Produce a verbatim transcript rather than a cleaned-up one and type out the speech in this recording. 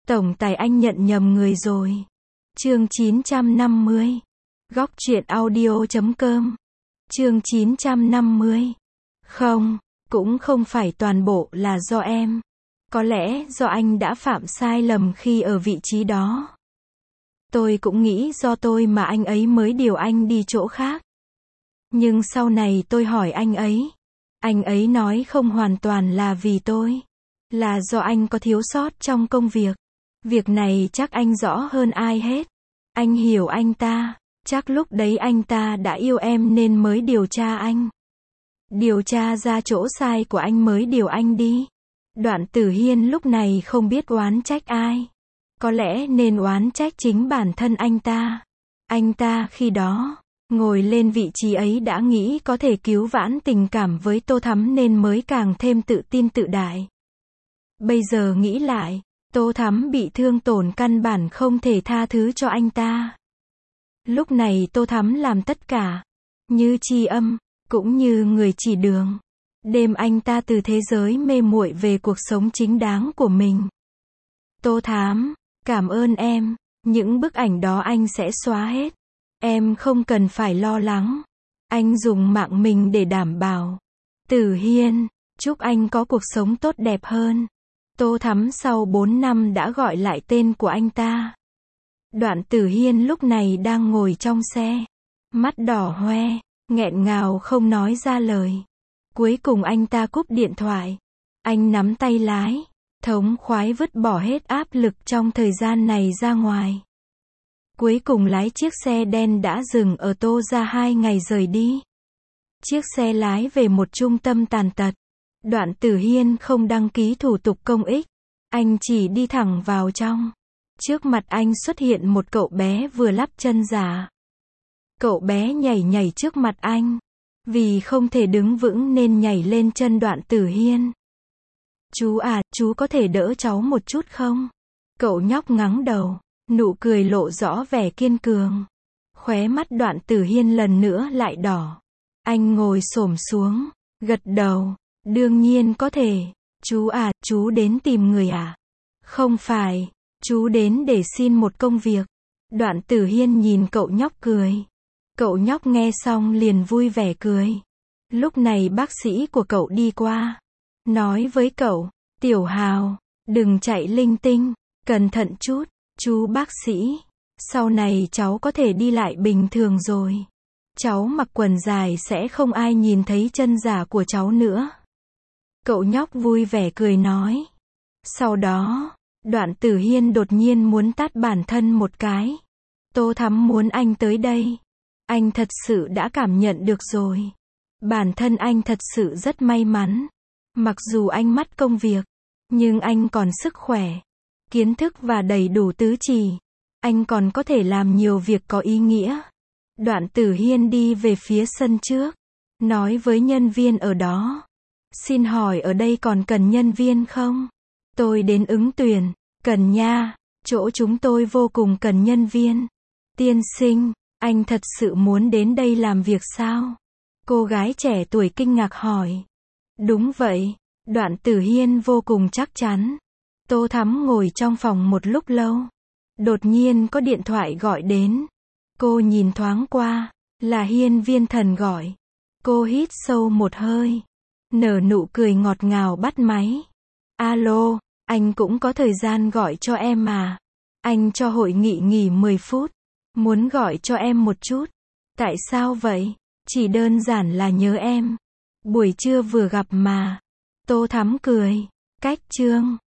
Tổng tài anh nhận nhầm người rồi. Chương chín trăm năm mươi. Góc truyện audio chấm com. Chương chín trăm năm mươi. Không, cũng không phải toàn bộ là do em. Có lẽ do anh đã phạm sai lầm khi ở vị trí đó. Tôi cũng nghĩ do tôi mà anh ấy mới điều anh đi chỗ khác. Nhưng sau này tôi hỏi anh ấy. Anh ấy nói không hoàn toàn là vì tôi. Là do anh có thiếu sót trong công việc. Việc này chắc anh rõ hơn ai hết. Anh hiểu anh ta. Chắc lúc đấy anh ta đã yêu em nên mới điều tra anh. Điều tra ra chỗ sai của anh mới điều anh đi. Đoạn Tử Hiên lúc này không biết oán trách ai. Có lẽ nên oán trách chính bản thân anh ta. Anh ta khi đó, ngồi lên vị trí ấy đã nghĩ có thể cứu vãn tình cảm với Tô Thắm nên mới càng thêm tự tin tự đại. Bây giờ nghĩ lại, Tô Thắm bị thương tổn căn bản không thể tha thứ cho anh ta. Lúc này Tô Thắm làm tất cả, như tri âm, cũng như người chỉ đường. Đêm anh ta từ thế giới mê muội về cuộc sống chính đáng của mình. Tô Thắm, cảm ơn em, những bức ảnh đó anh sẽ xóa hết. Em không cần phải lo lắng. Anh dùng mạng mình để đảm bảo. Tử Hiên, chúc anh có cuộc sống tốt đẹp hơn. Tô Thắm sau bốn năm đã gọi lại tên của anh ta. Đoạn Tử Hiên lúc này đang ngồi trong xe. Mắt đỏ hoe, nghẹn ngào không nói ra lời. Cuối cùng anh ta cúp điện thoại. Anh nắm tay lái, thống khoái vứt bỏ hết áp lực trong thời gian này ra ngoài. Cuối cùng lái chiếc xe đen đã dừng ở Tô ra hai ngày rời đi. Chiếc xe lái về một trung tâm tàn tật. Đoạn Tử Hiên không đăng ký thủ tục công ích. Anh chỉ đi thẳng vào trong. Trước mặt anh xuất hiện một cậu bé vừa lắp chân giả. Cậu bé nhảy nhảy trước mặt anh. Vì không thể đứng vững nên nhảy lên chân Đoạn Tử Hiên. Chú à, chú có thể đỡ cháu một chút không? Cậu nhóc ngắng đầu, nụ cười lộ rõ vẻ kiên cường. Khóe mắt Đoạn Tử Hiên lần nữa lại đỏ. Anh ngồi xổm xuống, gật đầu. Đương nhiên có thể. Chú à, chú đến tìm người à? Không phải, chú đến để xin một công việc. Đoạn Tử Hiên nhìn cậu nhóc cười. Cậu nhóc nghe xong liền vui vẻ cười. Lúc này bác sĩ của cậu đi qua. Nói với cậu, Tiểu Hào, đừng chạy linh tinh, cẩn thận chút, chú bác sĩ. Sau này cháu có thể đi lại bình thường rồi. Cháu mặc quần dài sẽ không ai nhìn thấy chân giả của cháu nữa. Cậu nhóc vui vẻ cười nói. Sau đó, Đoạn Tử Hiên đột nhiên muốn tát bản thân một cái. Tô Thắm muốn anh tới đây. Anh thật sự đã cảm nhận được rồi. Bản thân anh thật sự rất may mắn. Mặc dù anh mất công việc, nhưng anh còn sức khỏe, kiến thức và đầy đủ tứ chi. Anh còn có thể làm nhiều việc có ý nghĩa. Đoạn Tử Hiên đi về phía sân trước, nói với nhân viên ở đó. Xin hỏi ở đây còn cần nhân viên không? Tôi đến ứng tuyển. Cần nha, chỗ chúng tôi vô cùng cần nhân viên. Tiên sinh, anh thật sự muốn đến đây làm việc sao? Cô gái trẻ tuổi kinh ngạc hỏi. Đúng vậy, Đoạn Tử Hiên vô cùng chắc chắn. Tô Thắm ngồi trong phòng một lúc lâu. Đột nhiên có điện thoại gọi đến. Cô nhìn thoáng qua, là Hiên Viên Thần gọi. Cô hít sâu một hơi, nở nụ cười ngọt ngào bắt máy. Alo, anh cũng có thời gian gọi cho em mà. Anh cho hội nghị nghỉ mười phút. Muốn gọi cho em một chút. Tại sao vậy? Chỉ đơn giản là nhớ em. Buổi trưa vừa gặp mà. Tô Thắm cười. Cách chương.